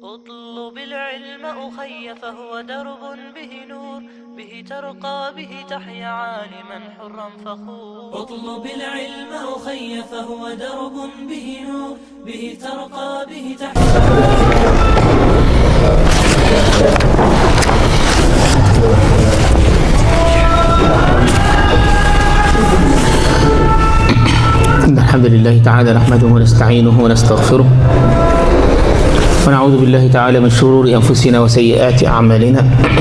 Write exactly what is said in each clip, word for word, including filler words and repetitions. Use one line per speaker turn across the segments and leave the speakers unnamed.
اطلب العلم أخي فهو درب به نور، به ترقى به تحيا عالما حرا فخور. اطلب العلم أخي فهو درب به نور، به ترقى به تحيا.
الحمد لله تعالى نحمده ونستعينه ونستغفره ونعوذ بالله تعالى من شرور أنفسنا وسيئات أعمالنا.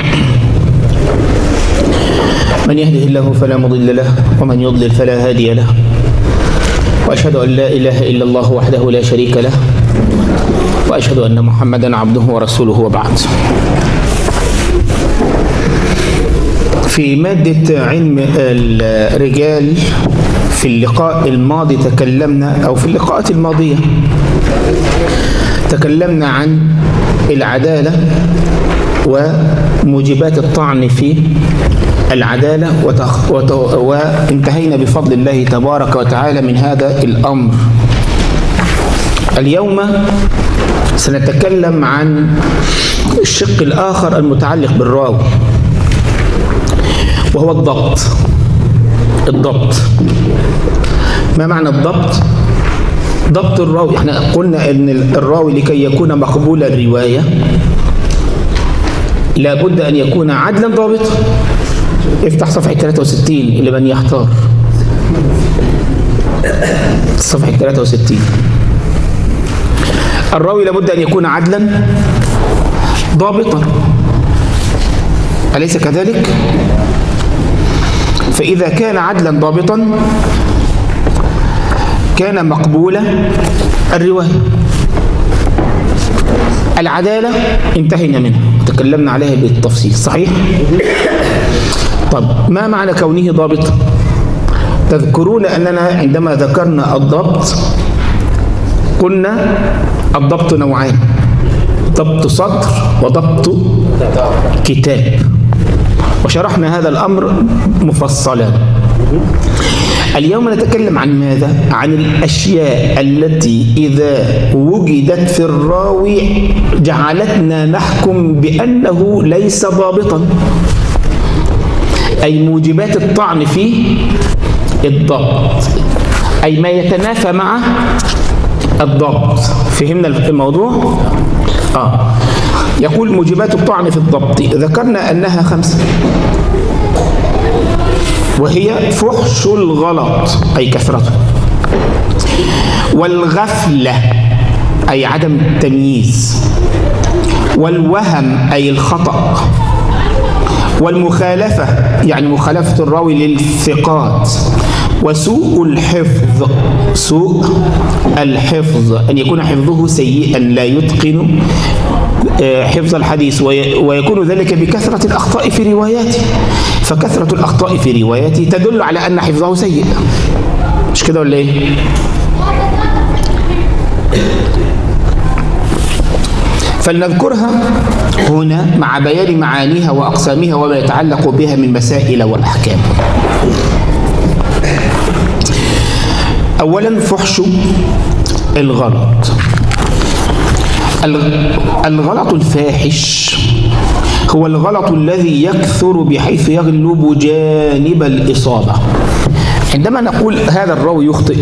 من يهده الله فلا مضل له ومن يضلل فلا هادي له، وأشهد أن لا إله إلا الله وحده لا شريك له، وأشهد أن محمدا عبده ورسوله، وبعد. في مادة علم الرجال في اللقاء الماضي تكلمنا أو في اللقاءات الماضية تكلمنا عن العدالة وموجبات الطعن في العدالة، وتخ... وت... وانتهينا بفضل الله تبارك وتعالى من هذا الأمر. اليوم سنتكلم عن الشق الآخر المتعلق بالراوي، وهو الضبط. الضبط ما معنى الضبط؟ ضبط الراوي. احنا قلنا ان الراوي لكي يكون مقبول الرواية لابد ان يكون عدلا ضابطا. افتح صفحة ثلاثة وستين لمن يحتار، صفحة ثلاثة وستين. الراوي لابد ان يكون عدلا ضابطا، أليس كذلك؟ فإذا كان عدلا ضابطا كان مقبول الرواية. العدالة انتهينا منها، تكلمنا عليها بالتفصيل، صحيح؟ طب ما معنى كونه ضابط؟ تذكرون أننا عندما ذكرنا الضبط قلنا الضبط نوعان: ضبط صدر وضبط كتاب، وشرحنا هذا الأمر مفصلا. اليوم نتكلم عن ماذا؟ عن الأشياء التي إذا وجدت في الراوي جعلتنا نحكم بأنه ليس ضابطا، أي موجبات الطعن في الضبط، أي ما يتنافى مع الضبط. فهمنا الموضوع؟ آه. يقول موجبات الطعن في الضبط، ذكرنا أنها خمسة، وهي فحش الغلط أي كثرته، والغفلة أي عدم التمييز، والوهم أي الخطأ، والمخالفة يعني مخالفة الراوي للثقات، وسوء الحفظ. سوء الحفظ أن يكون حفظه سيئا لا يتقن حفظ الحديث، ويكون ذلك بكثرة الأخطاء في رواياته، فكثرة الأخطاء في رواياته تدل على أن حفظه سيء، مش كده ولا إيه؟ فلنذكرها هنا مع بيان معانيها وأقسامها وما يتعلق بها من مسائل والأحكام. أولا فحش الغلط. الغلط الفاحش هو الغلط الذي يكثر بحيث يغلب جانب الإصابة. عندما نقول هذا الراوي يخطئ،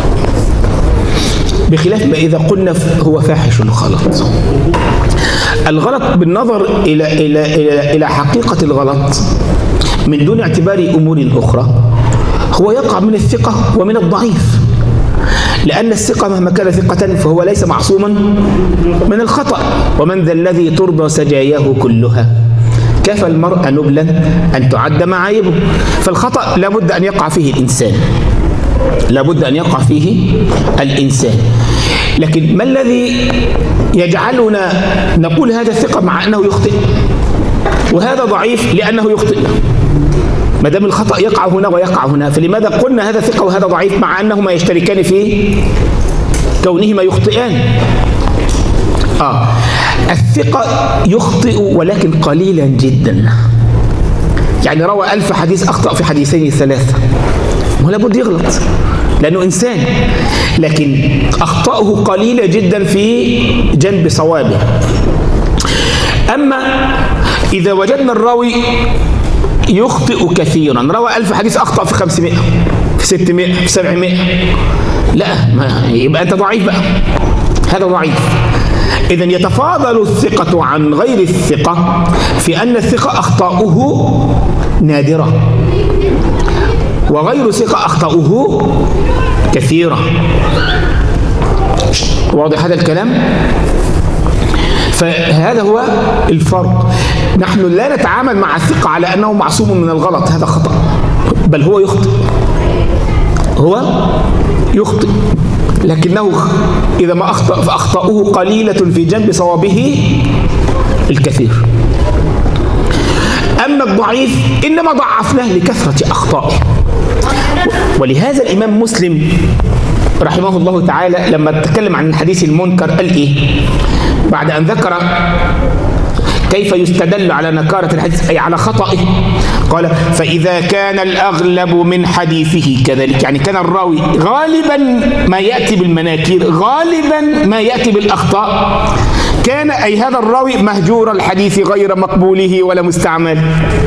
بخلاف ما إذا قلنا هو فاحش الغلط. الغلط بالنظر إلى إلى إلى إلى حقيقة الغلط من دون اعتبار أمور أخرى هو يقع من الثقة ومن الضعيف، لأن الثقة مهما كان ثقة فهو ليس معصوما من الخطأ. ومن ذا الذي ترضى سجاياه كلها، كفى المرء نبلا أن تعد معايبه. فالخطأ لابد أن يقع فيه الإنسان، لابد أن يقع فيه الإنسان. لكن ما الذي يجعلنا نقول هذا ثقة مع أنه يخطئ، وهذا ضعيف لأنه يخطئ؟ ما دام الخطأ يقع هنا ويقع هنا، فلماذا قلنا هذا ثقة وهذا ضعيف مع أنهما يشتركان في كونهما يخطئان؟ آه الثقة يخطئ ولكن قليلا جدا، يعني روى ألف حديث أخطأ في حديثين ثلاثة، هو لابد يغلط لأنه إنسان، لكن أخطاؤه قليلة جدا في جنب صوابه. أما إذا وجدنا الراوي يخطئ كثيرا، روى ألف حديث أخطأ في خمسمائة في ستمائة في سبعمائة، لا ما يبقى أنت ضعيف بقى، هذا ضعيف. إذن يتفاضل الثقة عن غير الثقة في أن الثقة أخطاؤه نادرة وغير ثقة أخطاؤه كثيرة. واضح هذا الكلام؟ فهذا هو الفرق. نحن لا نتعامل مع الثقة على أنه معصوم من الغلط، هذا خطأ، بل هو يخطئ، هو يخطئ، لكنه إذا ما أخطأ فأخطأه قليلة في جنب صوابه الكثير. أما الضعيف إنما ضعفناه لكثرة أخطائه. ولهذا الإمام مسلم رحمه الله تعالى لما تكلم عن الحديث المنكر قال إيه؟ بعد أن ذكر كيف يستدل على نكارة الحديث أي على خطئه، قال فإذا كان الأغلب من حديثه كذلك، يعني كان الراوي غالبا ما يأتي بالمناكير، غالبا ما يأتي بالأخطاء، كان أي هذا الراوي مهجور الحديث غير مقبوله ولا مستعمل.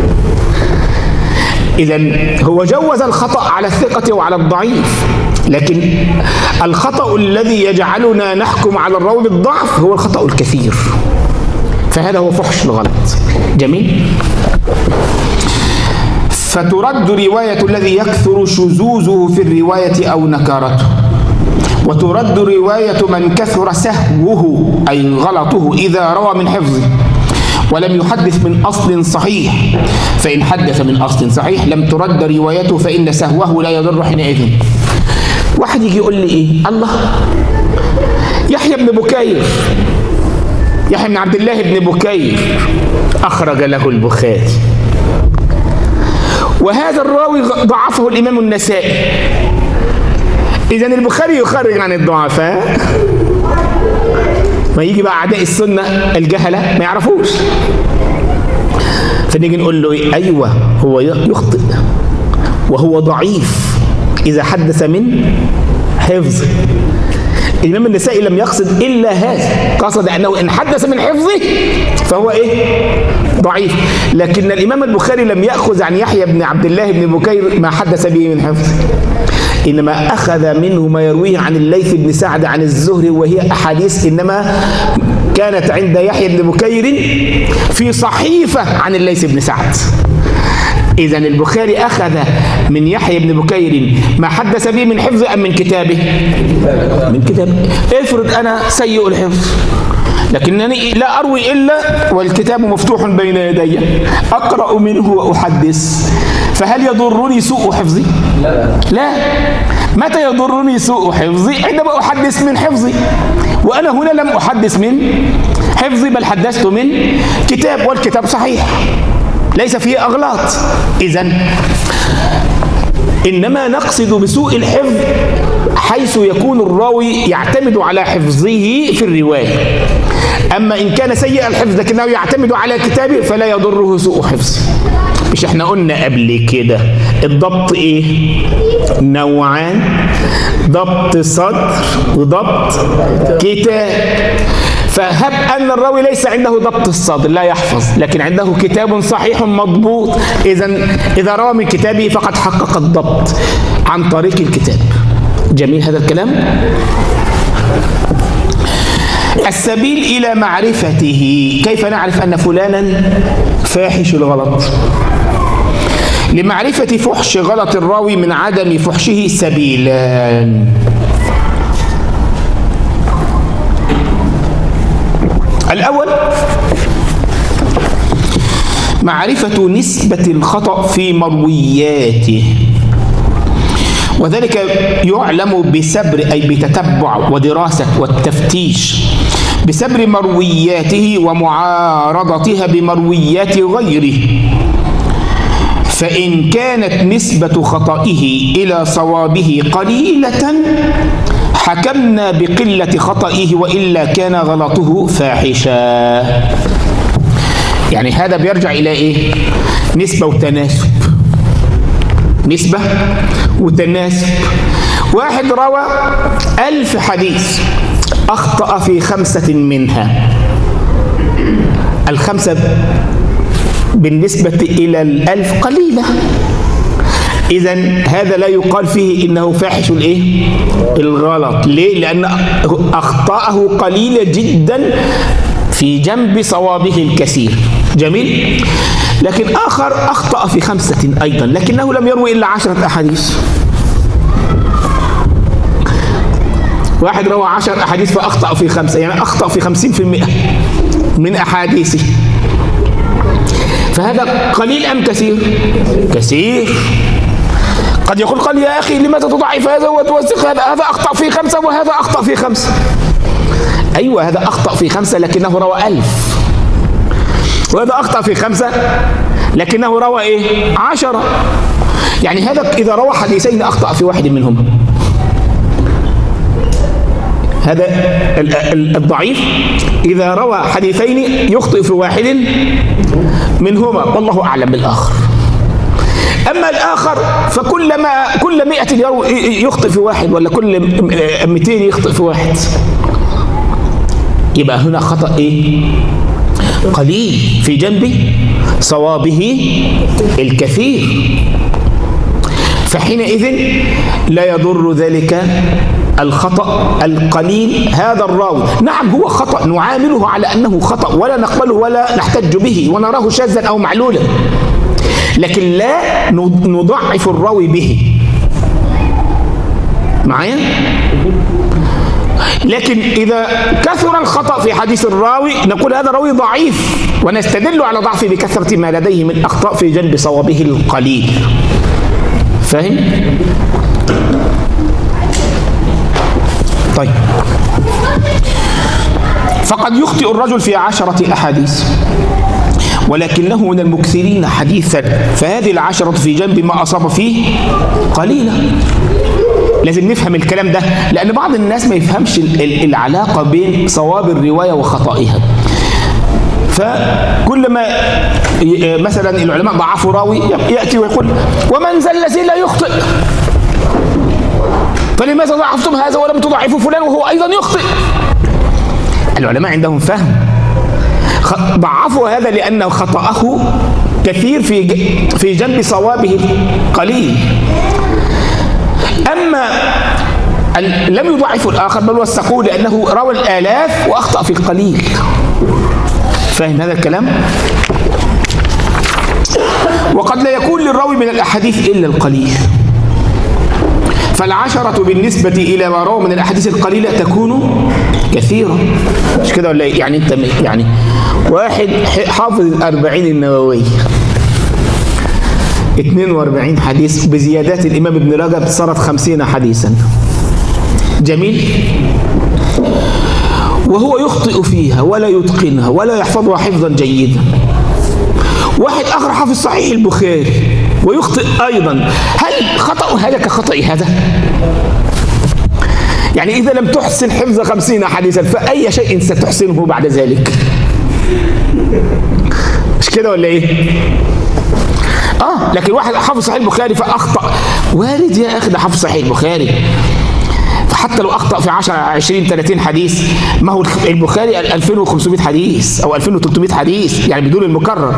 إذن هو جوز الخطأ على الثقة وعلى الضعيف، لكن الخطأ الذي يجعلنا نحكم على الراوي بالضعف هو الخطأ الكثير، فهذا هو فحش الغلط. جميل. فترد رواية الذي يكثر شذوذه في الرواية أو نكارته، وترد رواية من كثر سهوه أي غلطه إذا روى من حفظه ولم يحدث من أصل صحيح، فإن حدث من أصل صحيح لم ترد روايته فإن سهوه لا يضر حينئذ. واحد يجي يقول لي إيه؟ الله، يحيى بن بكير، يحيى بن عبد الله بن بكير أخرج له البخاري، وهذا الراوي ضعفه الإمام النسائي، إذن البخاري يخرج عن الضعفاء. ما يجي بقى أعداء السنة الجهلة ما يعرفوش، فنيجي نقول له إيه؟ أيوة هو يخطئ وهو ضعيف إذا حدث من حفظه. الإمام النسائي لم يقصد إلا هذا، قصد أنه إن حدث من حفظه فهو إيه؟ ضعيف. لكن الإمام البخاري لم يأخذ عن يحيى بن عبد الله بن بكير ما حدث به من حفظه، إنما أخذ منه ما يرويه عن الليث بن سعد عن الزهري، وهي أحاديث إنما كانت عند يحيى بن بكير في صحيفة عن الليث بن سعد. إذن البخاري أخذ من يحيى بن بكير ما حدث به من حفظه أم من كتابه؟ من كتابه. افرض أنا سيء الحفظ لكنني لا أروي إلا والكتاب مفتوح بين يدي، أقرأ منه وأحدث، فهل يضرني سوء حفظي؟ لا. لا. متى يضرني سوء حفظي؟ عندما أحدث من حفظي، وأنا هنا لم أحدث من حفظي بل حدثت من كتاب، والكتاب صحيح ليس فيه أغلاط. إذن إنما نقصد بسوء الحفظ حيث يكون الراوي يعتمد على حفظه في الرواية. أما إن كان سيء الحفظ لكنه يعتمد على كتابه فلا يضره سوء حفظه. مش احنا قلنا قبل كده الضبط ايه؟ نوعان، ضبط صدر وضبط كتاب. فهب أن الراوي ليس عنده ضبط الصدر لا يحفظ، لكن عنده كتاب صحيح مضبوط، إذن إذا روى من كتابه فقد حقق الضبط عن طريق الكتاب. جميل هذا الكلام؟ السبيل إلى معرفته، كيف نعرف أن فلانا فاحش الغلط؟ لمعرفة فحش غلط الراوي من عدم فحشه سبيلان. الأول معرفة نسبة الخطأ في مروياته، وذلك يعلم بسبر أي بتتبع ودراسة والتفتيش بسبر مروياته ومعارضتها بمرويات غيره. فإن كانت نسبة خطئه إلى صوابه قليلة حكمنا بقلة خطئه، وإلا كان غلطه فاحشا. يعني هذا بيرجع إلى إيه؟ نسبة وتناسب. نسبة وتناسب. واحد روى ألف حديث أخطأ في خمسة منها، الخمسة بالنسبة إلى الألف قليلة، إذن هذا لا يقال فيه إنه فاحش الإيه؟ الغلط. ليه؟ لأن أخطاءه قليلة جدا في جنب صوابه الكثير. جميل. لكن آخر أخطأ في خمسة أيضا لكنه لم يروي إلا عشرة أحاديث. واحد روى عشر أحاديث فأخطأ في خمسة، يعني أخطأ في خمسين في المئة من أحاديثه. فهذا قليل أم كثير؟ كثير. قد يقول قال يا أخي لماذا تضعف هذا وتوثق هذا؟ هذا أخطأ في خمسة وهذا أخطأ في خمسة. أيوة هذا أخطأ في خمسة لكنه روى ألف، وهذا أخطأ في خمسة لكنه روى إيه؟ عشرة. يعني هذا إذا روى حديثين أخطأ في واحد منهم. هذا الضعيف إذا روى حديثين يخطئ في واحد منهما والله أعلم بالآخر. أما الآخر فكلما كل مئة يخطئ في واحد ولا كل مئتين يخطئ في واحد، يبقى هنا خطأ إيه؟ قليل في جنب صوابه الكثير. فحينئذ لا يضر ذلك الخطأ القليل هذا الراوي. نعم هو خطأ نعامله على أنه خطأ ولا نقبله ولا نحتج به ونراه شاذا أو معلولا، لكن لا نضعف الراوي به. معايا؟ لكن إذا كثر الخطأ في حديث الراوي نقول هذا راوي ضعيف ونستدل على ضعفه بكثرة ما لديه من أخطاء في جنب صوابه القليل. فاهم؟ طيب، فقد يخطئ الرجل في عشرة أحاديث ولكنه من المكثرين حديثا، فهذه العشرة في جنب ما أصاب فيه قليلا. لازم نفهم الكلام ده لأن بعض الناس ما يفهمش العلاقة بين صواب الرواية وخطئها. فكلما مثلا العلماء ضعفوا راوي يأتي ويقول ومن ذا الذي لا يخطئ، فلماذا ضعفتم هذا ولم تضعفوا فلان وهو أيضا يخطئ؟ العلماء عندهم فهم، ضعفوا هذا لأن خطأه كثير في في جنب صوابه قليل. أما لم يضعفوا الآخر بل وثقوه لأنه روى الآلاف وأخطأ في القليل. فاهم هذا الكلام؟ وقد لا يكون للراوي من الأحاديث إلا القليل، فالعشرة بالنسبة إلى ما روى من الأحاديث القليلة تكون كثيرة. مش كده ولا إيه؟ يعني أنت يعني واحد حافظ الأربعين النووية اثنين وأربعين حديث بزيادات الإمام ابن رجب صارت خمسين حديثا. جميل. وهو يخطئ فيها ولا يتقنها ولا يحفظها حفظا جيدا. واحد آخر حافظ صحيح البخاري ويخطئ أيضا، هل خطأ هذا كخطأ هذا؟ يعني إذا لم تحسن حفظ خمسين حديثا فأي شيء ستحسنه بعد ذلك؟ مش كده ولا إيه؟ آه لكن واحد حافظ صحيح البخاري فأخطأ، وارد يا أخي ده حافظ صحيح البخاري، فحتى لو أخطأ في عشرة عشرين ثلاثين حديث، ما هو البخاري ألفين وخمسمائة حديث أو ألفين وثلاثمائة حديث يعني بدون المكرر.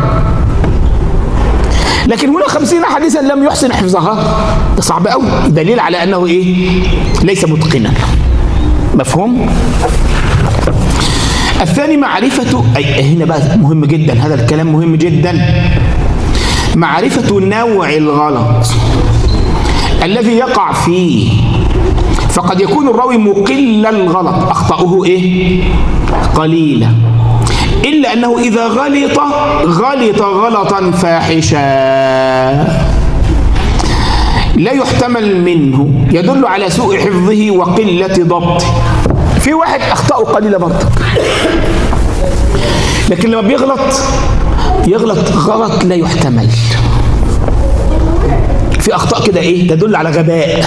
لكن هنا خمسين حديثا لم يحسن حفظها، ده صعب قوي، دليل على أنه إيه؟ ليس متقنا. مفهوم؟ الثاني معرفة، أي هنا بقى مهم جدا، هذا الكلام مهم جدا، معرفة نوع الغلط الذي يقع فيه. فقد يكون الراوي مقل الغلط، أخطأه إيه؟ قليلة، إلا أنه إذا غلط غلط غلطا فاحشا لا يحتمل منه، يدل على سوء حفظه وقلة ضبطه. في واحد أخطأه قليلة برضه، لكن لما بيغلط يغلط غلط لا يحتمل. في أخطاء كده إيه؟ تدل على غباء.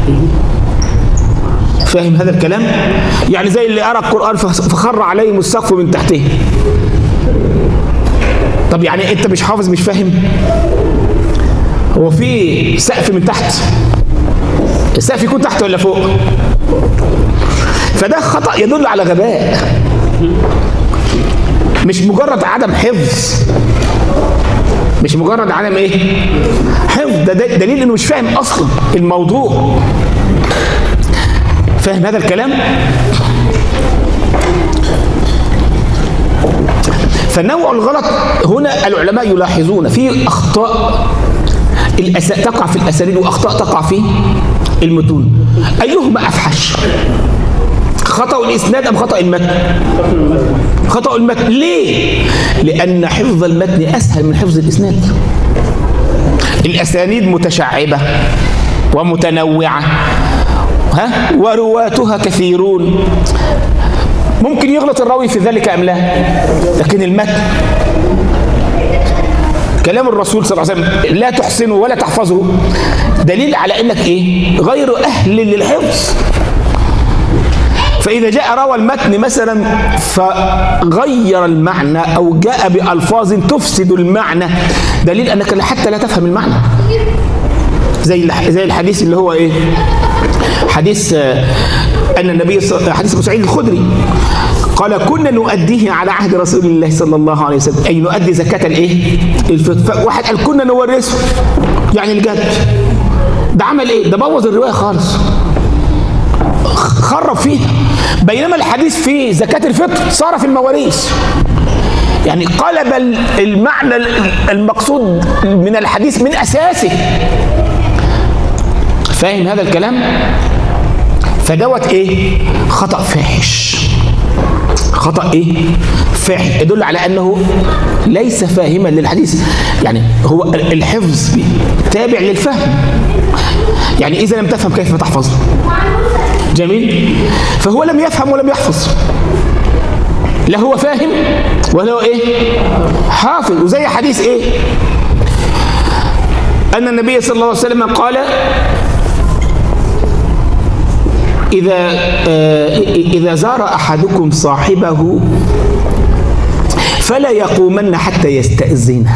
فاهم هذا الكلام؟ يعني زي اللي قرأ القرآن فخر عليهم السقف من تحته. طب يعني أنت مش حافظ مش فاهم؟ هو في سقف من تحت؟ السقف يكون تحت ولا فوق؟ فده خطأ يدل على غباء، مش مجرد عدم حفظ، مش مجرد عدم ايه؟ حفظ، ده دليل انه مش فاهم اصلا الموضوع. فاهم هذا الكلام؟ فنوع الغلط هنا العلماء يلاحظون فيه اخطاء الأس... تقع في الاسانيد واخطاء تقع في المتون. ايهما افحش؟ خطأ الاسناد ام خطأ المتن؟ خطأ المتن. ليه؟ لان حفظ المتن اسهل من حفظ الاسناد. الاسانيد متشعبه ومتنوعه، ها، ورواتها كثيرون، ممكن يغلط الراوي في ذلك ام لا؟ لكن المتن كلام الرسول صلى الله عليه وسلم لا تحسنه ولا تحفظه، دليل على انك ايه؟ غير اهل للحفظ. فاذا جاء روى المتن مثلا فغير المعنى او جاء بالفاظ تفسد المعنى، دليل انك حتى لا تفهم المعنى. زي زي الحديث اللي هو ايه؟ حديث ان النبي حديث ابو سعيد الخدري قال كنا نؤديه على عهد رسول الله صلى الله عليه وسلم، اي نؤدي زكاة الايه؟ الفطر. واحد قال كنا نورثه، يعني الجد. ده عمل ايه؟ ده بوظ الروايه خالص، خرب فيها. بينما الحديث في زكاة الفطر صار في المواريث، يعني قلب المعنى المقصود من الحديث من اساسه. فاهم هذا الكلام؟ فدوت ايه؟ خطأ فاحش. خطأ ايه؟ فاحش يدل على انه ليس فاهما للحديث. يعني هو الحفظ تابع للفهم، يعني اذا لم تفهم كيف تحفظ؟ جميل. فهو لم يفهم ولم يحفظ، لا هو فاهم ولا هو ايه؟ حافظ. وزي حديث ايه؟ ان النبي صلى الله عليه وسلم قال إذا إذا زار أحدكم صاحبه فلا يقومن حتى يستأذنه.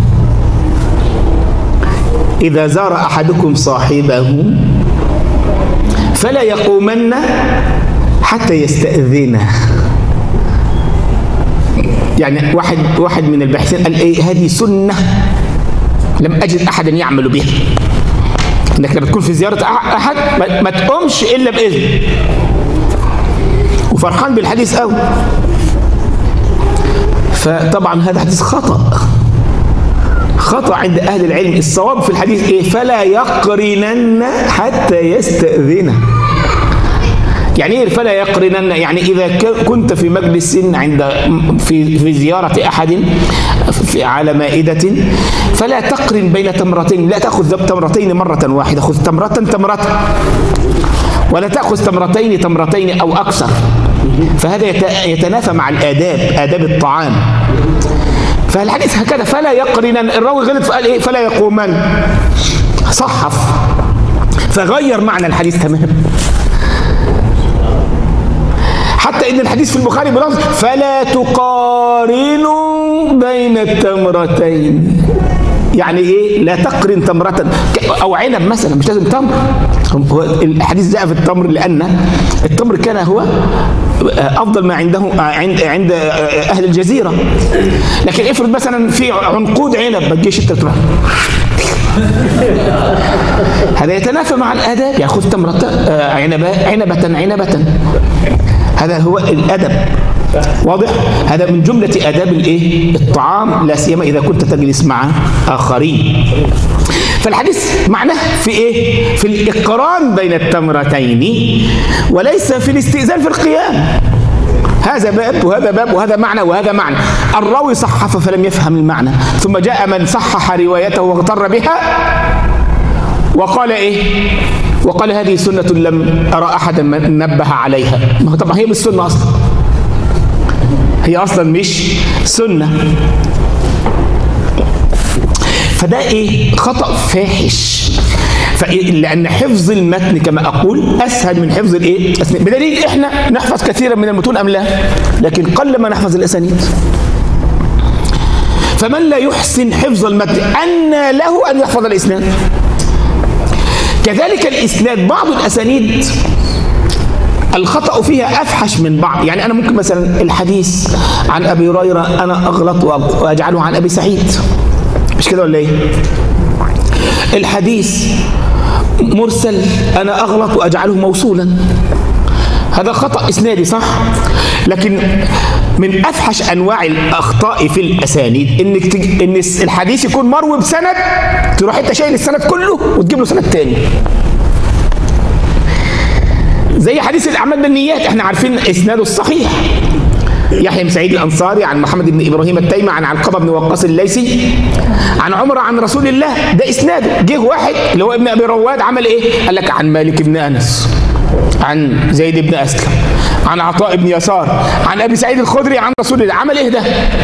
إذا زار أحدكم صاحبه فلا يقومن حتى يستأذنه. يعني واحد واحد من الباحثين قال إيه؟ هذه سنة لم أجد أحدا يعمل بها، انك لما تكون في زيارة احد ما تقومش الا باذن، وفرحان بالحديث قوي. فطبعا هذا حديث خطأ، خطأ عند اهل العلم. الصواب في الحديث ايه؟ فلا يقرنن حتى يستأذنه. يعني ايه فلا يقرنن؟ يعني اذا كنت في مجلس عند في في زيارة احد في على مائدة فلا تقرن بين تمرتين، لا تأخذ تمرتين مرة واحدة، خذ تمرة تمرة، ولا تأخذ تمرتين تمرتين أو أكثر. فهذا يتنافى مع الآداب، آداب الطعام. فالحديث هكذا فلا يقرنن. الراوي غلط فقال إيه؟ فلا يقومن، صحف فغير معنى الحديث تماما. حتى إن الحديث في البخاري بلفظ فلا تقارنوا بين التمرتين، يعني إيه؟ لا تقرن تمرة أو عنب مثلا، مش لازم تمر. الحديث جاء في التمر لأن التمر كان هو أفضل ما عنده عند عند أهل الجزيرة. لكن افرض مثلا في عنقود عنب ما تجيش أنت تروح، هذا يتنافى مع الآداب. يعني خذ تمرة عنبة عنبة عنبة، هذا هو الأدب. واضح؟ هذا من جملة آداب الايه؟ الطعام، لا سيما إذا كنت تجلس مع آخرين. فالحديث معناه في ايه؟ في الإقران بين التمرتين، وليس في الاستئذان في القيام. هذا باب وهذا باب وهذا معنى وهذا معنى. الراوي صحف فلم يفهم المعنى، ثم جاء من صحح روايته واغتر بها وقال ايه؟ وقال هذه سنة لم أرى أحدا نبه عليها. ما هو طبعا هي مش سنة أصلا، هي أصلا مش سنة. فده إيه؟ خطأ فاحش. لأن حفظ المتن كما أقول أسهل من حفظ الإيه؟ بدليل إحنا نحفظ كثيرا من المتون أم لا؟ لكن قل ما نحفظ الأسانيد. فمن لا يحسن حفظ المتن أن له أن يحفظ الإسناد. كذلك الإسناد بعض الأسانيد الخطأ فيها أفحش من بعض. يعني أنا ممكن مثلا الحديث عن أبي هريرة أنا أغلط وأجعله عن أبي سعيد، مش كده ولا إيه؟ الحديث مرسل أنا أغلط وأجعله موصولا، هذا خطأ إسنادي صح؟ لكن من أفحش أنواع الأخطاء في الأسانيد إنك تج... إن الحديث يكون مروي بسند تروح أنت شايل السند كله وتجيب له سند تاني. زي حديث الأعمال بالنيات، إحنا عارفين إسناده الصحيح، يحيى بن سعيد الأنصاري عن محمد بن إبراهيم التيمي عن علقمة بن وقاص الليثي عن عمر عن رسول الله، ده إسناده. جه واحد اللي هو ابن أبي رواد عمل إيه؟ قال لك عن مالك بن أنس عن زيد بن أسلم عن عطاء بن يسار عن أبي سعيد الخدري عن رسول الله. عمل إيه ده؟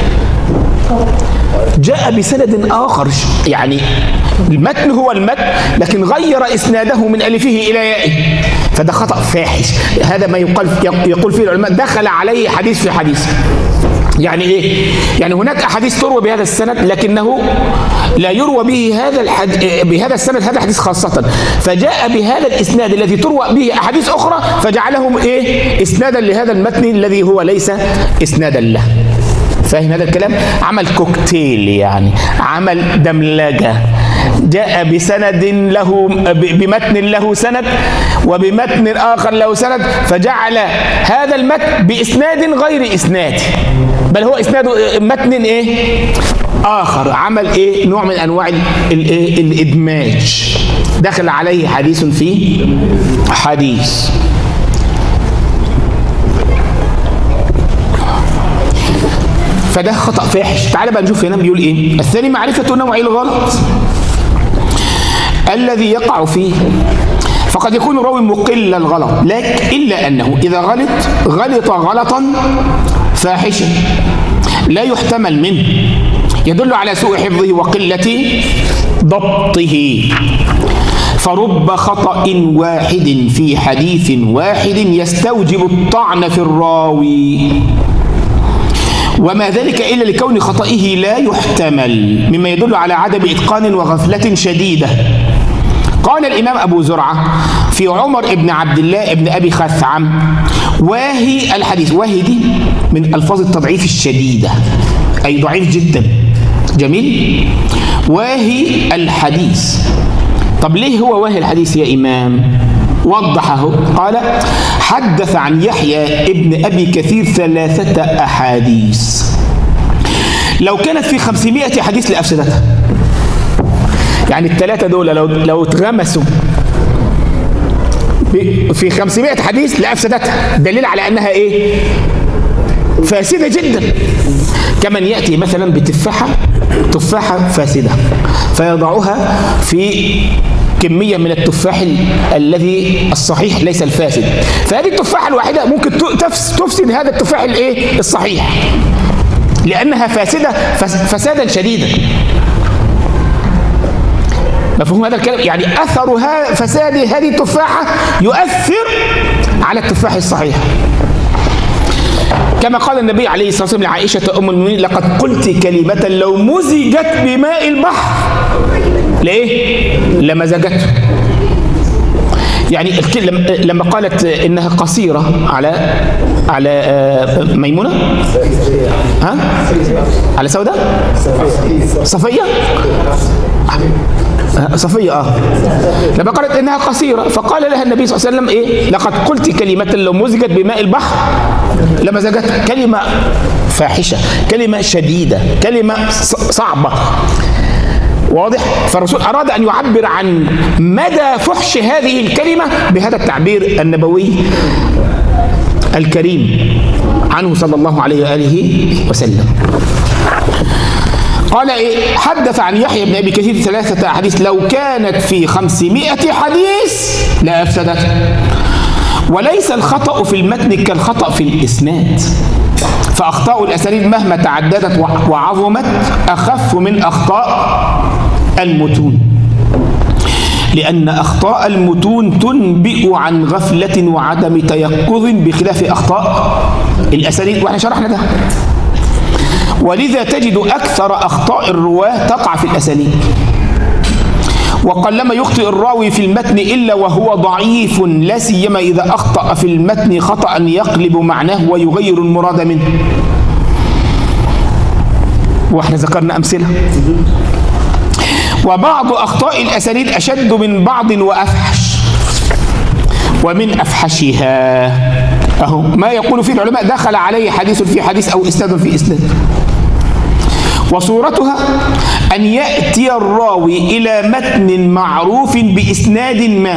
جاء بسند آخر، يعني المتن هو المتن لكن غير إسناده من ألفه إلى يائه، فده خطأ فاحش. هذا ما يقال يقول فيه العلماء دخل عليه حديث في حديث. يعني إيه؟ يعني هناك أحاديث تروى بهذا السند لكنه لا يروى به هذا الحد... بهذا السند هذا الحديث خاصة، فجاء بهذا الإسناد الذي تروى به أحاديث أخرى فجعلهم إيه؟ إسنادا لهذا المتن الذي هو ليس إسنادا له. فاهم هذا الكلام؟ عمل كوكتيل، يعني عمل دملجة، جاء بسند له بمتن له سند وبمتن آخر له سند، فجعل هذا المتن بإسناد غير إسناد، بل هو إسناد متن إيه؟ آخر. عمل إيه؟ نوع من أنواع الإيه؟ الإدماج، دخل عليه حديث في حديث. فده خطأ فاحش. تعال بقى نشوف هنا بيقول إيه؟ الثاني معرفة نوع الغلط الذي يقع فيه، فقد يكون راوي مقل الغلط لكن إلا أنه إذا غلط غلط غلطا فاحشا لا يحتمل منه يدل على سوء حفظه وقلة ضبطه، فرب خطأ واحد في حديث واحد يستوجب الطعن في الراوي، وما ذلك إلا لكون خطئه لا يحتمل، مما يدل على عدم إتقان وغفلة شديدة. قال الإمام أبو زرعة في عمر بن عبد الله بن أبي خثعم واهي الحديث. واهي دي من ألفاظ التضعيف الشديدة، أي ضعيف جدا. جميل؟ واهي الحديث. طب ليه هو واهي الحديث يا إمام؟ وضحه، قال حدث عن يحيى ابن أبي كثير ثلاثة أحاديث لو كانت في خمسمائة حديث لأفسدتها. يعني الثلاثة دول لو لو اتغمسوا في خمسمائة حديث لأفسدتها، دليل على أنها إيه؟ فاسدة جدا. كمن يأتي مثلا بتفاحة تفاحة فاسدة فيضعها في كمية من التفاح الذي الصحيح ليس الفاسد، فهذه التفاحة الواحدة ممكن تفسد هذا التفاح الايه الصحيح لأنها فاسدة فسادا شديدا. مفهوم هذا الكلام؟ يعني أثرها فساد هذه التفاحة يؤثر على التفاح الصحيح، كما قال النبي عليه الصلاة والسلام لعائشة أم المؤمنين لقد قلت كلمة لو مزجت بماء البحر لإيه؟ لمزجته. يعني لما قالت إنها قصيرة على على ميمونة، ها؟ على سودة؟ صفية؟ صفية اه لما قالت إنها قصيرة فقال لها النبي صلى الله عليه وسلم إيه؟ لقد قلت كلمة لو مزجت بماء البحر لمزجته. كلمة فاحشة، كلمة شديدة، كلمة صعبة. واضح؟ فالرسول أراد أن يعبر عن مدى فحش هذه الكلمة بهذا التعبير النبوي الكريم عنه صلى الله عليه وآله وسلم. قال إيه؟ حدث عن يحيى بن أبي كثير ثلاثة أحاديث لو كانت في خمسمائة حديث لأفسدته، وليس الخطأ في المتن كالخطأ في الإسناد، فأخطاء الأسانيد مهما تعددت وعظمت أخف من أخطاء المتون، لأن أخطاء المتون تنبئ عن غفلة وعدم تيقظ بخلاف أخطاء الأسانيد، وإحنا شرحنا ده. ولذا تجد أكثر أخطاء الرواة تقع في الأسانيد، وقلما يخطئ الراوي في المتن إلا وهو ضعيف، لا سيما إذا أخطأ في المتن خطأ يقلب معناه ويغير المراد منه. واحنا ذكرنا أمثلة. وبعض أخطاء الأسانيد أشد من بعض وأفحش. ومن أفحشها أهو ما يقول فيه العلماء: دخل عليه حديث في حديث أو إسناد في إسناد. وصورتها أن يأتي الراوي إلى متن معروف بإسناد ما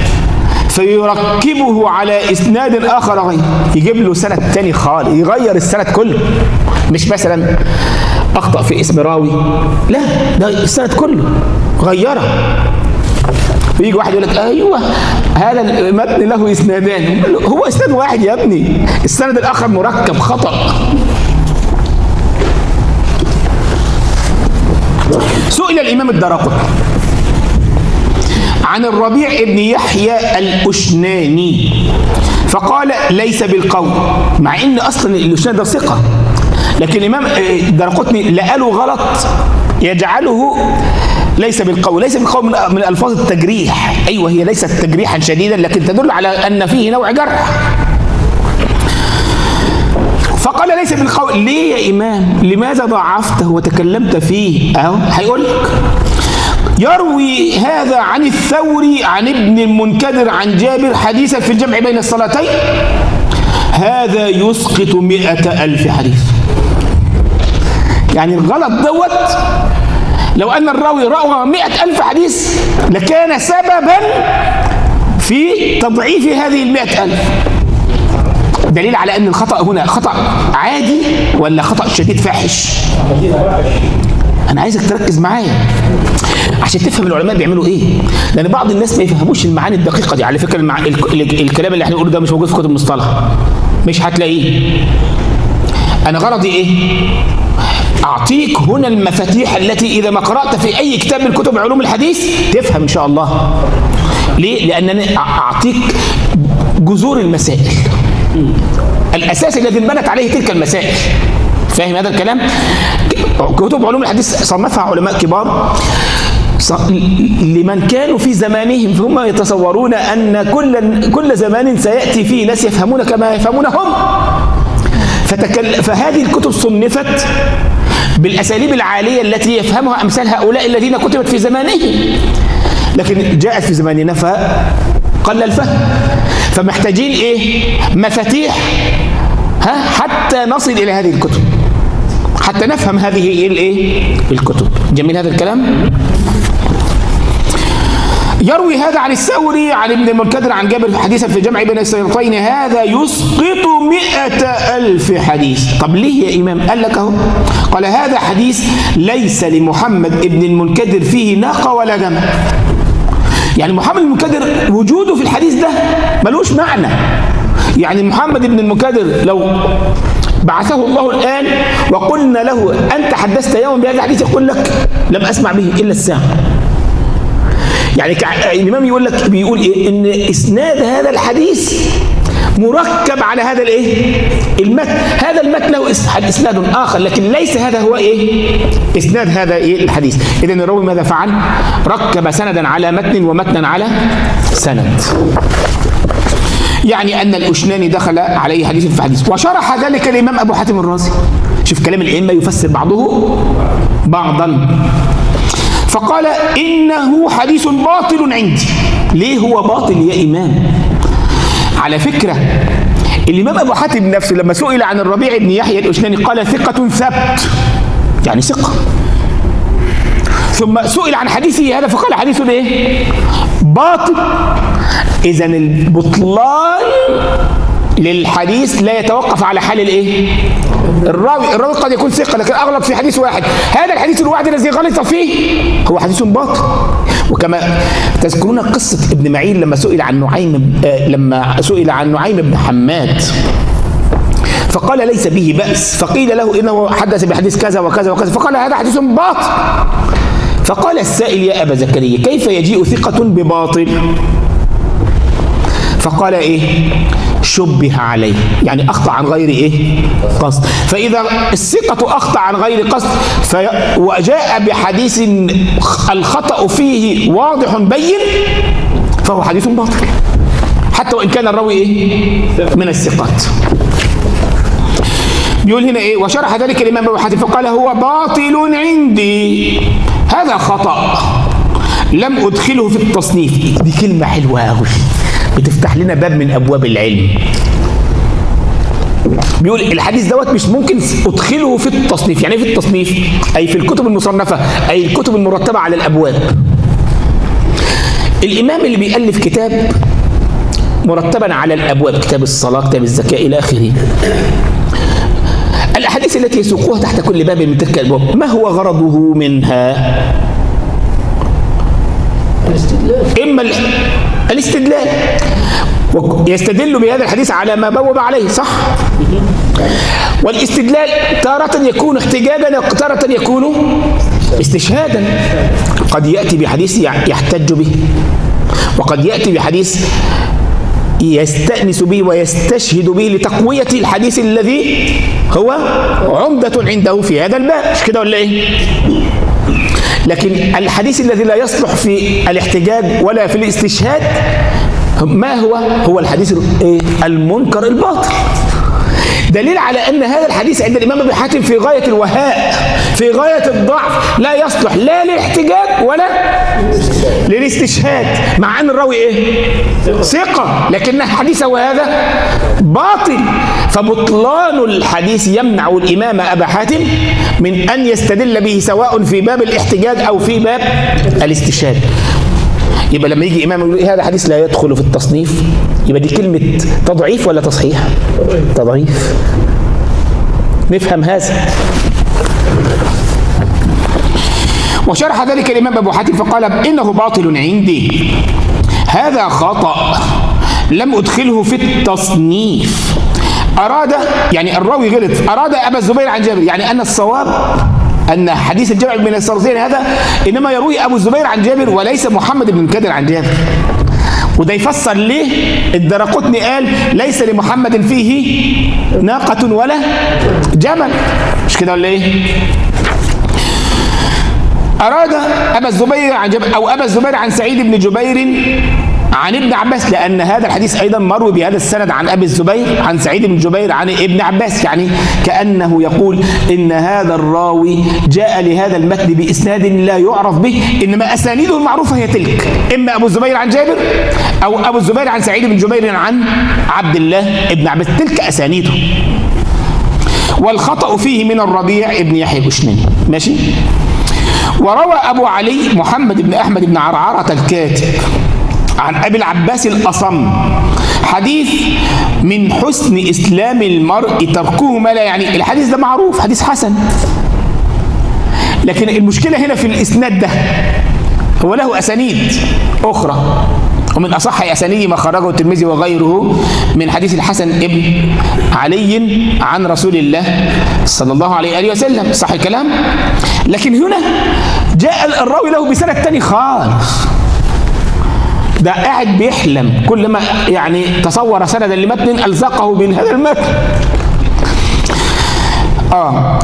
فيركبه على إسناد آخر غير، يجيب له سند تاني خالص، يغير السند كله. مش مثلا أخطأ في اسم راوي، لا، ده السند كله غيره. ويجي واحد يقول لك: ايوه هذا المتن له اسنادان. هو اسناد واحد يا ابني، السند الاخر مركب خطأ. سئل الامام الدارقطني عن الربيع بن يحيى الأشناني فقال: ليس بالقول، مع ان اصلا الأشناني ده ثقه، لكن الامام الدارقطني لقاله غلط يجعله ليس بالقول. ليس بالقول من الفاظ التجريح. ايوه هي ليست تجريحا شديدا، لكن تدل على ان فيه نوع جرح. فقال: ليس بالقول. ليه يا امام؟ لماذا ضعفته وتكلمت فيه؟ اهو هيقول لك: يروي هذا عن الثوري عن ابن المنكدر عن جابر حديثا في الجمع بين الصلاتين، هذا يسقط مئة ألف حديث. يعني الغلط دوت لو أن الراوي روى مئة ألف حديث لكان سببا في تضعيف هذه المئة ألف. دليل على أن الخطأ هنا خطأ عادي ولا خطأ شديد فاحش. أنا عايزك تركز معايا عشان تفهم العلماء بيعملوا إيه، لأن بعض الناس ما يفهموش المعاني الدقيقة دي. على فكرة المع... الكلام اللي احنا نقوله ده مش موجود في كتب المصطلح، مش هتلاقيه. أنا غرضي إيه؟ أعطيك هنا المفاتيح التي إذا ما قرأت في أي كتاب من كتب علوم الحديث تفهم إن شاء الله. ليه؟ لأنني أعطيك جذور المسائل، الأساس الذي انبنت عليه تلك المسائل. فاهم هذا الكلام؟ كتب علوم الحديث صنفها علماء كبار لمن كانوا في زمانهم، فهم يتصورون أن كل كل زمان سيأتي فيه ناس يفهمون كما يفهمون هم. فتكل... فهذه الكتب صنفت بالأساليب العالية التي يفهمها أمثال هؤلاء الذين كتبت في زمانهم، لكن جاءت في زماننا فقل الفهم. فمحتاجين إيه؟ مفاتيح ها حتى نصل إلى هذه الكتب، حتى نفهم هذه الإيه؟ الكتب. جميل هذا الكلام؟ يروي هذا عن الثوري عن ابن المنكدر عن جابر حديثا في الجمع بين الصلاتين، هذا يسقط مئة ألف حديث. طب ليه يا إمام؟ قال لك أهو، قال: هذا حديث ليس لمحمد ابن المنكدر فيه ناقة ولا جمل. يعني محمد المنكدر وجوده في الحديث ده ملوش معنى. يعني محمد ابن المنكدر لو بعثه الله الآن وقلنا له: أنت حدثت يوما بهذا الحديث، يقول لك: لم أسمع به إلا الساعة. يعني الإمام يقول لك بيقول إيه؟ إن إسناد هذا الحديث مركب على هذا الإيه؟ المتن. هذا المتن له إسناد آخر، لكن ليس هذا هو إيه؟ إسناد هذا إيه الحديث. إذن الراوي ماذا فعل؟ ركب سندا على متن ومتنا على سند. يعني أن الأشناني دخل عليه حديث في حديث، وشرح ذلك الإمام أبو حاتم الرازي. شوف كلام الأئمة يفسر بعضه بعضا. فقال: إنه حديث باطل عندي. ليه هو باطل يا إمام؟ على فكرة الإمام أبو حاتم نفسه لما سئل عن الربيع بن يحيى الأشناني قال: ثقة ثبت، يعني ثقة. ثم سئل عن حديثه هذا فقال: حديث إيه؟ باطل. إذن البطلان للحديث لا يتوقف على حال الايه؟ الراوي. الراوي قد يكون ثقه لكن اغلط في حديث واحد، هذا الحديث الواحد الذي غلط فيه هو حديث باطل. وكما تذكرون قصه ابن معين لما سئل عن نعيم آه لما سئل عن نعيم بن حماد فقال: ليس به بأس، فقيل له: انه حدث بحديث كذا وكذا وكذا، فقال: هذا حديث باطل. فقال السائل: يا ابا زكريا، كيف يجيء ثقه بباطل؟ فقال: ايه؟ شبه عليه، يعني أخطأ عن غير إيه؟ قصد. فإذا الثقة أخطأ عن غير قصد في وجاء بحديث الخطأ فيه واضح بين فهو حديث باطل حتى وإن كان الراوي إيه؟ من الثقات. بيقول هنا إيه؟ وشرح ذلك الإمام أبو حاتم فقال هو باطل عندي، هذا خطأ لم أدخله في التصنيف. دي كلمة حلوة أوي بتفتح لنا باب من أبواب العلم. بيقول الحديث دوت مش ممكن أدخله في التصنيف. يعني في التصنيف أي في الكتب المصنفة أي الكتب المرتبة على الأبواب. الإمام اللي بيألف كتاب مرتبا على الأبواب، كتاب الصلاة، كتاب الزكاة إلى آخره، الأحاديث التي يسوقوها تحت كل باب من تلك الأبواب ما هو غرضه منها؟ الاستدلال. إما الاستدلال، يستدل بهذا الحديث على ما بوب عليه، صح؟ والاستدلال تارة يكون احتجاجا وتارة يكون استشهادا. قد يأتي بحديث يحتج به، وقد يأتي بحديث يستأنس به ويستشهد به لتقوية الحديث الذي هو عمدة عنده في هذا الباب، مش كده ولا ايه؟ لكن الحديث الذي لا يصلح في الاحتجاج ولا في الاستشهاد ما هو؟ هو الحديث المنكر الباطل. دليل على أن هذا الحديث عند الإمام أبي حاتم في غاية الوهاء، في غاية الضعف، لا يصلح لا للاحتجاج ولا للاستشهاد، مع أن الراوي إيه؟ ثقة، لكن حديثه هذا باطل. فبطلان الحديث يمنع الإمام أبا حاتم من أن يستدل به سواء في باب الاحتجاج أو في باب الاستشهاد. يبقى لما يجي إمام يقول هذا حديث لا يدخل في التصنيف، يبقى دي كلمة تضعيف ولا تصحيح؟ تضعيف. نفهم هذا. وشرح ذلك الإمام أبو حاتم فقال إنه باطل عندي، هذا خطأ لم أدخله في التصنيف. أراد يعني الراوي غلط، أراد أبا الزبير عن جابر، يعني أن الصواب أن حديث الجمع من السرزين هذا إنما يروي أبو الزبير عن جابر وليس محمد بن كدر عن جابر. وده يفسر ليه الدرقطني قال ليس لمحمد فيه ناقة ولا جمل، مش كده ولا ايه؟ أراد أبا الزبير عن جابر أو أبا الزبير عن سعيد بن جبير عن ابن عباس، لأن هذا الحديث أيضا مروي بهذا السند عن أبي الزبير عن سعيد بن جبير عن ابن عباس، يعني كأنه يقول إن هذا الراوي جاء لهذا المتن بإسناد لا يعرف به، إنما أسانيده المعروفة هي تلك، إما أبو الزبير عن جابر أو أبو الزبير عن سعيد بن جبير عن عبد الله ابن عباس، تلك أسانيده. والخطأ فيه من الربيع ابن يحيى الأشناني، ماشي؟ وروى أبو علي محمد بن أحمد بن عرعرة الكاتب عن أبي العباس الأصم حديث من حسن إسلام المرء تركه ما لا يعني. الحديث ده معروف، حديث حسن، لكن المشكلة هنا في الإسناد ده، هو له أسانيد أخرى، ومن أصح أسانيد ما خرجه الترمذي وغيره من حديث الحسن ابن علي عن رسول الله صلى الله عليه وسلم، صح الكلام؟ لكن هنا جاء الراوي له بسند تاني خالص، ده قاعد بيحلم، كل ما يعني تصور سندا لمتن ألزقه بهذا المتن. آه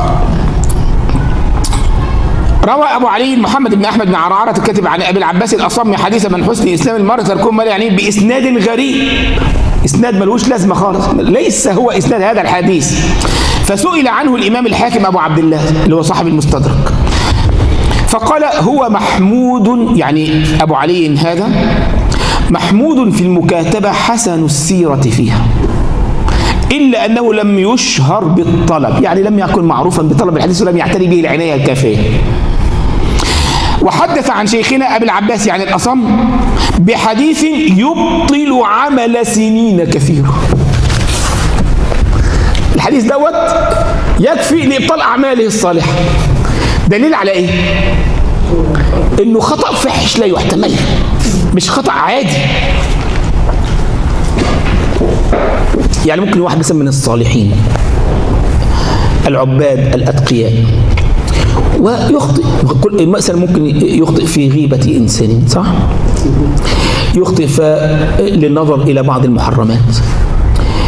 روى أبو علي محمد بن أحمد بن عرعرة الكاتب عن أبي العباس الأصم حديث من حسن إسلام المرء تركه ما لا يعني بإسناد غريب، إسناد ملوش لازمة خالص، ليس هو إسناد هذا الحديث. فسئل عنه الإمام الحاكم أبو عبد الله اللي هو صاحب المستدرك، فقال هو محمود، يعني أبو علي هذا محمود في المكاتبة حسن السيرة فيها، إلا أنه لم يشهر بالطلب، يعني لم يكن معروفا بطلب الحديث ولم يعتني به العناية الكافية. وحدث عن شيخنا أبي العباس يعني الأصم بحديث يبطل عمل سنين كثيرة. الحديث دوت يكفي لإبطال أعماله الصالحة. دليل على إيه؟ إنه خطأ فحش لا يحتمل، مش خطأ عادي. يعني ممكن واحد مثلا من الصالحين العباد الأتقياء ويخطئ، مثلا ممكن يخطئ في غيبة إنسان، صح؟ يخطئ للنظر إلى بعض المحرمات،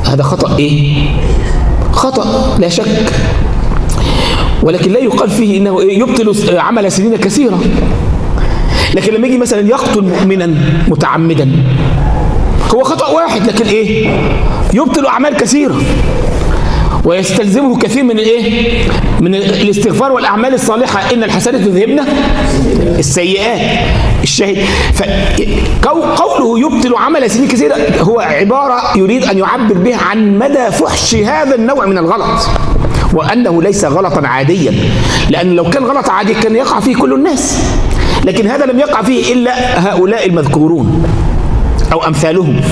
هذا خطأ إيه؟ خطأ لا شك، ولكن لا يقال فيه إنه يبطل عمل سنين كثيرة. لكن لما يجي مثلا يقتل مؤمنا متعمدا، هو خطأ واحد لكن إيه؟ يبطل أعمال كثيرة ويستلزمه كثير من الايه؟ من الاستغفار والاعمال الصالحه، ان الحسنات تذهبن السيئات. الشاهد فقوله يبطل عمل سنين كثيره هو عباره يريد ان يعبر بها عن مدى فحش هذا النوع من الغلط، وانه ليس غلطا عاديا، لان لو كان غلط عادي كان يقع فيه كل الناس، لكن هذا لم يقع فيه الا هؤلاء المذكورون او امثالهم.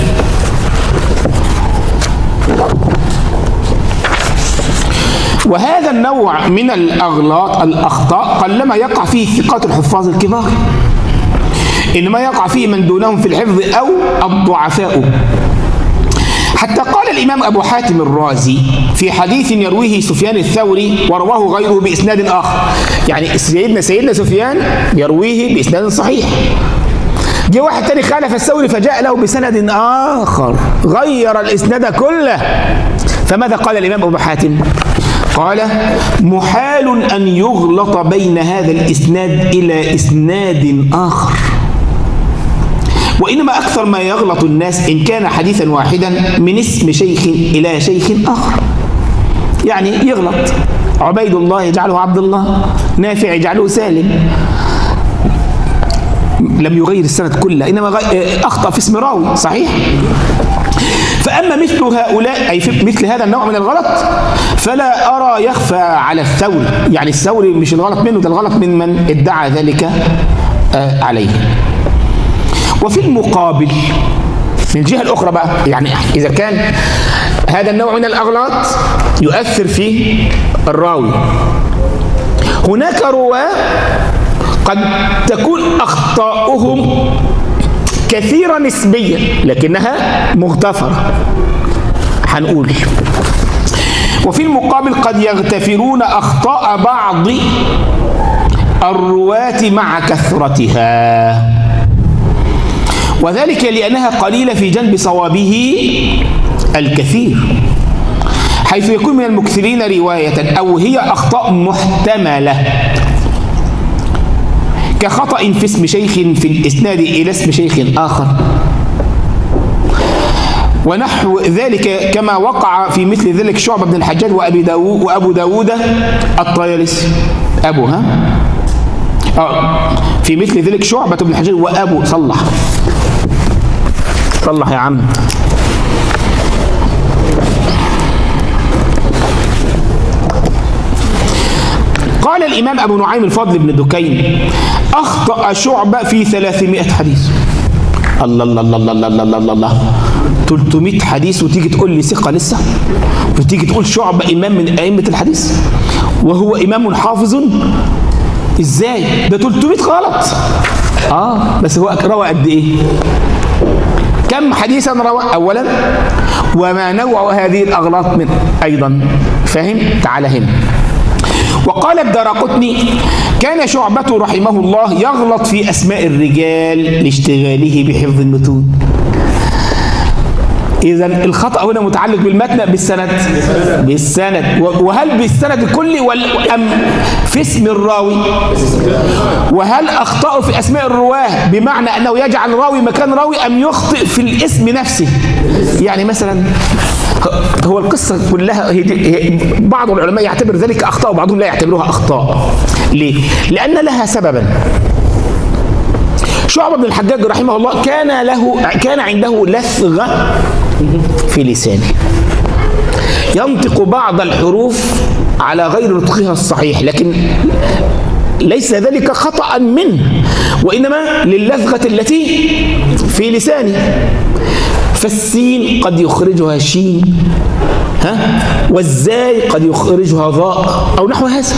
وهذا النوع من الأغلاط الأخطاء قلما يقع فيه ثقات الحفاظ الكبار، إنما يقع فيه من دونهم في الحفظ أو الضعفاء. حتى قال الإمام أبو حاتم الرازي في حديث يرويه سفيان الثوري ورواه غيره بإسناد آخر، يعني سيدنا سيدنا سفيان يرويه بإسناد صحيح، جاء واحد تاني خالف الثوري فجاء له بسند آخر غير الإسناد كله، فماذا قال الإمام أبو حاتم؟ قال: محال أن يغلط بين هذا الإسناد إلى إسناد آخر، وإنما أكثر ما يغلط الناس إن كان حديثا واحدا من اسم شيخ إلى شيخ آخر. يعني يغلط عبيد الله يجعله عبد الله، نافع يجعله سالم، لم يغير السند كله، إنما أخطأ في اسم راوي صحيح. فأما مثل هؤلاء أي مثل هذا النوع من الغلط فلا أرى يخفى على الثوري، يعني الثوري مش الغلط منه، ده الغلط من من ادعى ذلك عليه. وفي المقابل من الجهة الأخرى بقى، يعني إذا كان هذا النوع من الأغلاط يؤثر في الراوي، هناك رواة قد تكون أخطاؤهم كثيرة نسبيا لكنها مغتفرة، هنقول. وفي المقابل قد يغتفرون أخطاء بعض الرواة مع كثرتها، وذلك لأنها قليلة في جنب صوابه الكثير، حيث يكون من المكثرين رواية، أو هي أخطاء محتملة كخطأ في اسم شيخ في الإسناد إلى اسم شيخ آخر، ونحو ذلك كما وقع في مثل ذلك شعبة بن الحجاج وأبي داوود وأبو داوود الطيالسي. أبو ها آه. في مثل ذلك شعبة بن الحجاج وأبو، صلح صلح يا عم. قال الإمام أبو نعيم الفضل بن دكين: أخطأ شعبة في ثلاثمائة حديث. الله الله الله الله الله الله الله، ثلاثمائة حديث وتيجي تقول لي ثقة لسه، وتيجي تقول شعبة إمام من أئمة الحديث وهو إمام حافظ؟ إزاي؟ ده ثلاثمائة غلط. آه بس هو روى قد إيه؟ كم حديثا روى أولا؟ وما نوع هذه الأغلاط منه أيضا؟ فاهم؟ تعال هنا. وقال الدارقطني: كان شعبة رحمه الله يغلط في أسماء الرجال لاشتغاله بحفظ المتون. إذا الخطأ هنا متعلق بالمتن بالسند بالسند وهل بالسند الكلي أم في اسم الراوي؟ وهل أخطأ في أسماء الرواه بمعنى أنه يجعل راوي مكان راوي أم يخطئ في الاسم نفسه؟ يعني مثلا هو القصة كلها هي بعض العلماء يعتبر ذلك أخطاء وبعضهم لا يعتبرها أخطاء. ليه؟ لأن لها سببا. شعبة بن الحجاج رحمه الله كان له كان عنده لثغة في لسانه، ينطق بعض الحروف على غير نطقها الصحيح، لكن ليس ذلك خطأ منه، وإنما لللثغة التي في لسانه. فالسين قد يخرجها شين، ها، والزاي قد يخرجها ضاء أو نحو هذا.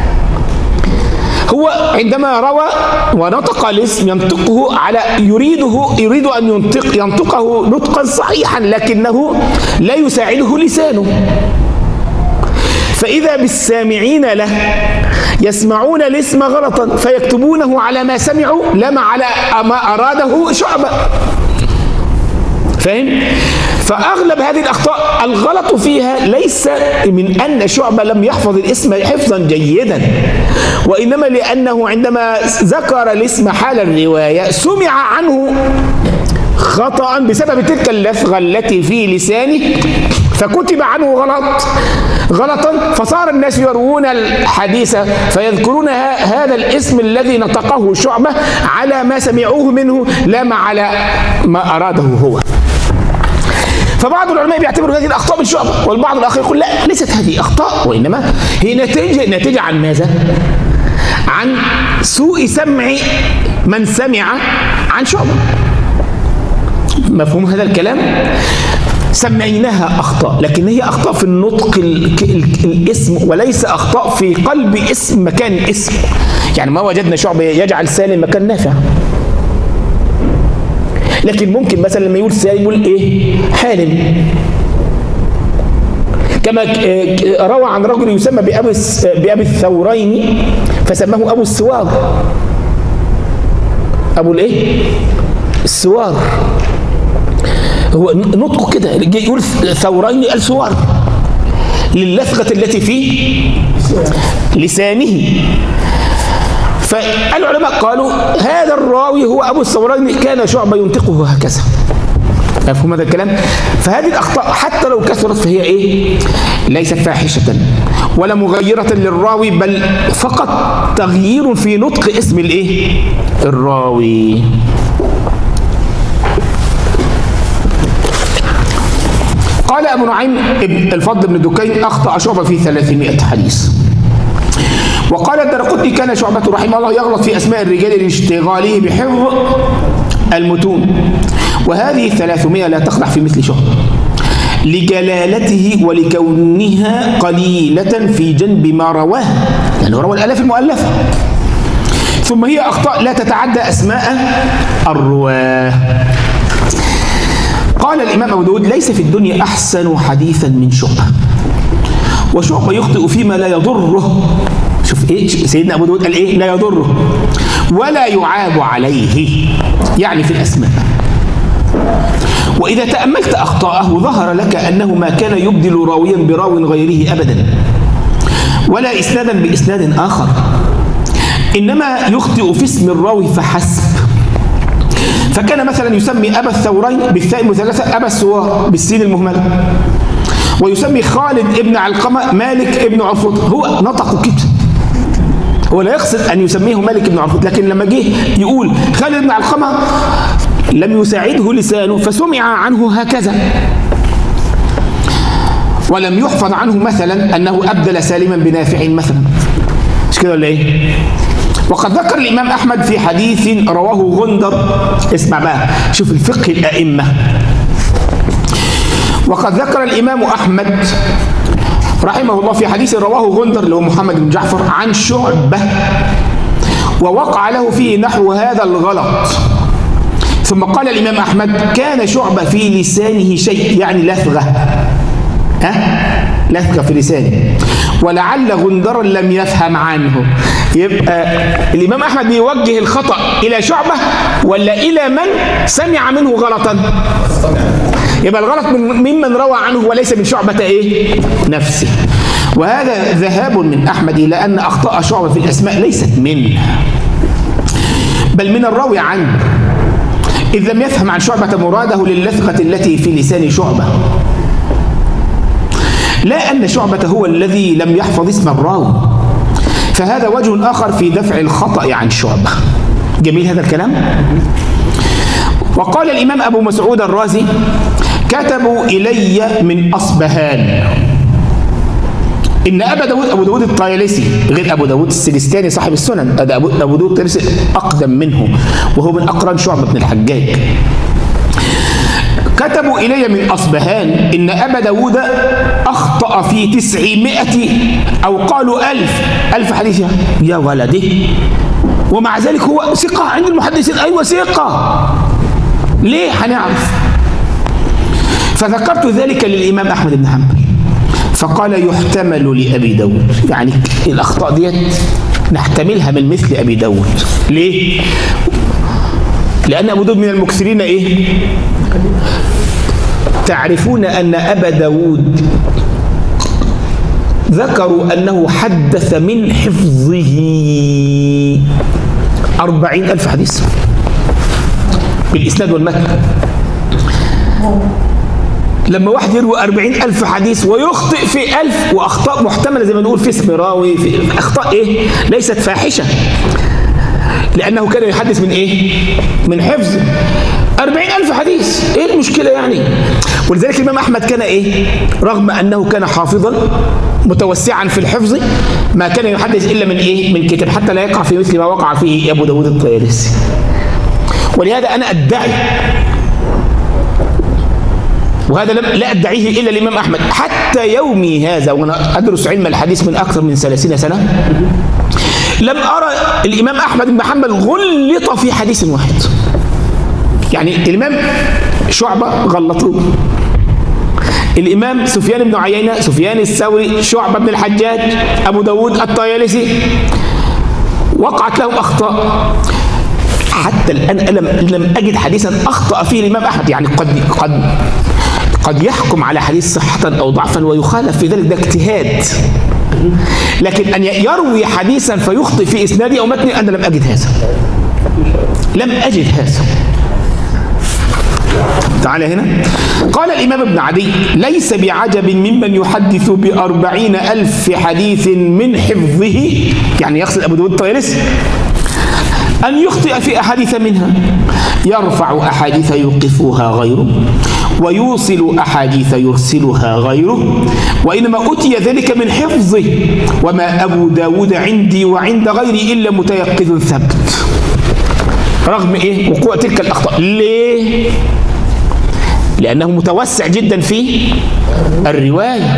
هو عندما روى ونطق الاسم ينطقه على يريده يريد أن ينطق ينطقه نطقا صحيحا، لكنه لا يساعده لسانه. فإذا بالسامعين له يسمعون الاسم غلطا فيكتبونه على ما سمعوا لا على ما أراده شعبة. فاهم؟ فأغلب هذه الأخطاء الغلط فيها ليس من أن شعبة لم يحفظ الاسم حفظا جيدا، وإنما لأنه عندما ذكر الاسم حال الرواية سمع عنه خطأ بسبب تلك اللثغة التي في لسانه، فكتب عنه غلط غلطا، فصار الناس يروون الحديث فيذكرون هذا الاسم الذي نطقه شعبة على ما سمعوه منه لا ما على ما أراده هو. فبعض العلماء بيعتبروا هذه الأخطاء من شعبة، والبعض الآخر يقول لا، ليست هذه أخطاء، وإنما هي نتيجة نتيجة عن ماذا؟ عن سوء سمع من سمع عن شعبة. مفهوم هذا الكلام؟ سميناها أخطاء، لكن هي أخطاء في النطق الاسم، وليس أخطاء في قلب اسم مكان اسم. يعني ما وجدنا شعبة يجعل سالم مكان نافع، لكن ممكن مثلا لما يقول سالم يقول إيه؟ حالم. كما روى عن رجل يسمى بأبي بأبي الثورين فسماه أبو السوار. أبو الإيه؟ السوار. هو نطقه كده، يقول ثورين السوار للثغة التي في لسانه. فالعلماء قالوا هذا الراوي هو أبو الثورين كان شعبة ينطقه هكذا. مفهوم هذا الكلام؟ فهذه الأخطاء حتى لو كثرت فهي إيه؟ ليست فاحشة ولا مغيرة للراوي، بل فقط تغيير في نطق اسم الإيه؟ الراوي. قال أبو نعيم الفضل بن دكين أخطأ شعبة في ثلاثمائة حديث. وقال الدرقطني كان شعبة رحمه الله يغلط في أسماء الرجال لاشتغاله بحفظ المتون، وهذه الثلاثمائة لا تقدح في مثل شعبة لجلالته ولكونها قليلة في جنب ما رواه، يعني روى الآلاف المؤلفة. ثم هي أخطاء لا تتعدى أسماء الرواه. قال الإمام أبو داود ليس في الدنيا أحسن حديثا من شعبة، وشعبة يخطئ فيما لا يضره. شوف إيه سيدنا أبو داود قال إيه؟ لا يضره ولا يعاب عليه، يعني في الأسماء. وإذا تأملت أخطاءه ظهر لك أنه ما كان يبدل راويا براو غيره أبدا، ولا إسنادا بإسناد آخر، إنما يخطئ في اسم الراوي فحسب. فكان مثلا يسمي أبا الثورين بالثاء المثلثة أبا السوار بالسين المهملة، ويسمي خالد ابن علقمة مالك ابن عفوط. هو نطقه كده، هو لا يقصد أن يسميه مالك ابن عفوط، لكن لما جه يقول خالد ابن علقمة لم يساعده لسانه فسمع عنه هكذا، ولم يحفظ عنه مثلا أنه أبدل سالما بنافع مثلا. مش كده ولا إيه؟ وقد ذكر الإمام أحمد في حديث رواه غندر، اسمع بقى شوف الفقه الأئمة. وقد ذكر الإمام أحمد رحمه الله في حديث رواه غندر اللي هو محمد بن جعفر عن شعبة، ووقع له فيه نحو هذا الغلط. ثم قال الإمام أحمد كان شعبة في لسانه شيء، يعني لثغة، ها؟ لثغة في لسانه، ولعل غندرا لم يفهم عنه. يبقى الإمام أحمد بيوجه الخطأ إلى شعبة ولا إلى من سمع منه غلطا؟ يبقى الغلط من ممن روى عنه وليس من شعبة إيه؟ نفسه. وهذا ذهاب من أحمد إلى أن أخطاء شعبة في الأسماء ليست منه، بل من الراوي عنه، إذ لم يفهم عن شعبة مراده للثغة التي في لسان شعبة، لا أن شعبة هو الذي لم يحفظ اسم الراوي. فهذا وجه آخر في دفع الخطأ عن شعبة. جميل هذا الكلام؟ وقال الإمام أبو مسعود الرازي كتبوا إلي من أصبهان إن أبا داود أبو داود الطيالسي غير أبو داود السجستاني صاحب السنن، هذا أبو, أبو داود الطيالسي أقدم منه وهو من أقران شعبة بن الحجاج. كتبوا إلي من أصبهان إن أبا داود أخطأ في تسعمائة أو قالوا ألف ألف حديث يا ولدي، ومع ذلك هو ثقة عند المحدثين. أيوة ثقة، ليه؟ هنعرف. فذكرت ذلك للإمام أحمد بن حنبل فقال يحتمل لأبي داود، يعني الأخطاء ديت نحتملها من مثل أبي داود. ليه؟ لأن أبو داود من المكثرين إيه؟ تعرفون أن أبا داود ذكروا أنه حدث من حفظه أربعين ألف حديث بالإسناد والمتن. لما واحد يروي أربعين ألف حديث ويخطئ في ألف، وأخطاء محتملة زي ما نقول في اسم راوي، في أخطاء إيه؟ ليست فاحشة، لأنه كان يحدث من إيه؟ من حفظ. أربعين ألف حديث، إيه المشكلة يعني؟ ولذلك الإمام أحمد كان إيه؟ رغم أنه كان حافظا متوسعا في الحفظ، ما كان يحدث إلا من إيه؟ من كتاب، حتى لا يقع في مثل ما وقع فيه أبو داود الطيالسي. ولهذا أنا أدعي، وهذا لا أدعيه إلا الإمام أحمد حتى يومي هذا، وأنا أدرس علم الحديث من أكثر من ثلاثين سنة، لم أرى الإمام أحمد بن حنبل غلط في حديث واحد. يعني الإمام شعبة غلطوه، الإمام سفيان بن عيينة، سفيان الثوري، شعبة بن الحجاج، أبو داود الطيالسي، وقعت لهم أخطاء. حتى الآن لم لم أجد حديثا أخطأ فيه الإمام أحمد. يعني قد قد قد يحكم على حديث صحة أو ضعفا ويخالف في ذلك، ده اجتهاد. لكن أن يروي حديثا فيخطئ في إسناده أو متنه، أنا لم أجد هذا، لم أجد هذا. تعالى هنا، قال الإمام ابن عدي: ليس بعجب ممن يحدث بأربعين ألف حديث من حفظه، يعني يقصد أبو داود الطيالسي، أن يخطئ في أحاديث منها، يرفع أحاديث يوقفها غيره، ويوصل أحاديث يرسلها غيره، وإنما أتي ذلك من حفظه، وما أبو داود عندي وعند غيري إلا متيقظ ثبت. رغم إيه؟ وقوع تلك الأخطاء. ليه؟ لأنه متوسع جدا في الرواية.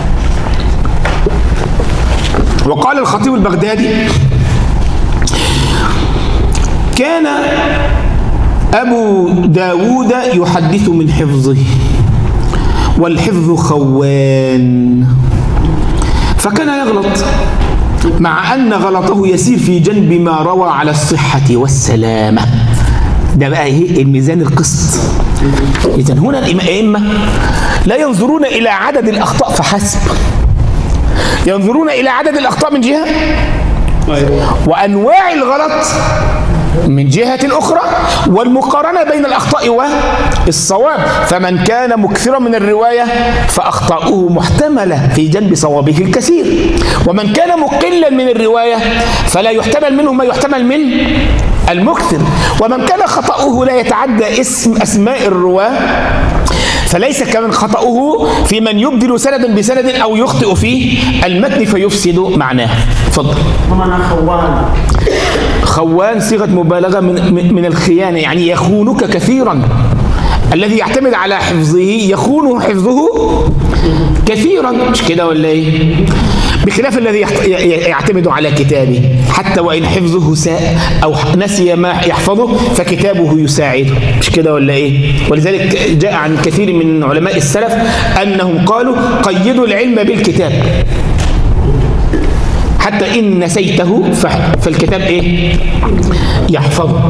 وقال الخطيب البغدادي: كان أبو داود يحدث من حفظه، والحفظ خوان، فكان يغلط، مع أن غلطه يسير في جنب ما روى على الصحة والسلامة. ده بقى ايه؟ الميزان القسط. إذن هنا الأئمة لا ينظرون إلى عدد الأخطاء فحسب، ينظرون إلى عدد الأخطاء من جهة، وأنواع الغلط من جهة أخرى، والمقارنة بين الأخطاء والصواب. فمن كان مكثرا من الرواية فأخطاؤه محتملة في جنب صوابه الكثير، ومن كان مقلا من الرواية فلا يحتمل منه ما يحتمل من المكثر، ومن كان خطأه لا يتعدى اسم أسماء الرواة فليس كمن خطأه في من يبدل سندا بسند أو يخطئ في المتن فيفسد معناه. تفضل.
ما معنى خوان؟
خوان صيغة مبالغة من من الخيانة، يعني يخونك كثيرا. الذي يعتمد على حفظه يخون حفظه كثيرا، مش كده ولا ايه؟ بخلاف الذي يعتمد على كتابه، حتى وإن حفظه ساء أو نسي ما يحفظه فكتابه يساعده، مش كده ولا إيه؟ ولذلك جاء عن كثير من علماء السلف أنهم قالوا: قيدوا العلم بالكتاب، حتى إن نسيته فالكتاب إيه؟ يحفظه.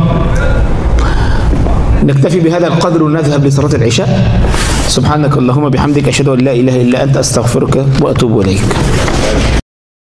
نكتفي بهذا القدر ونذهب لصلاة العشاء. سبحانك اللهم بحمدك، أشهد أن لا إله إلا أنت، أستغفرك وأتوب إليك.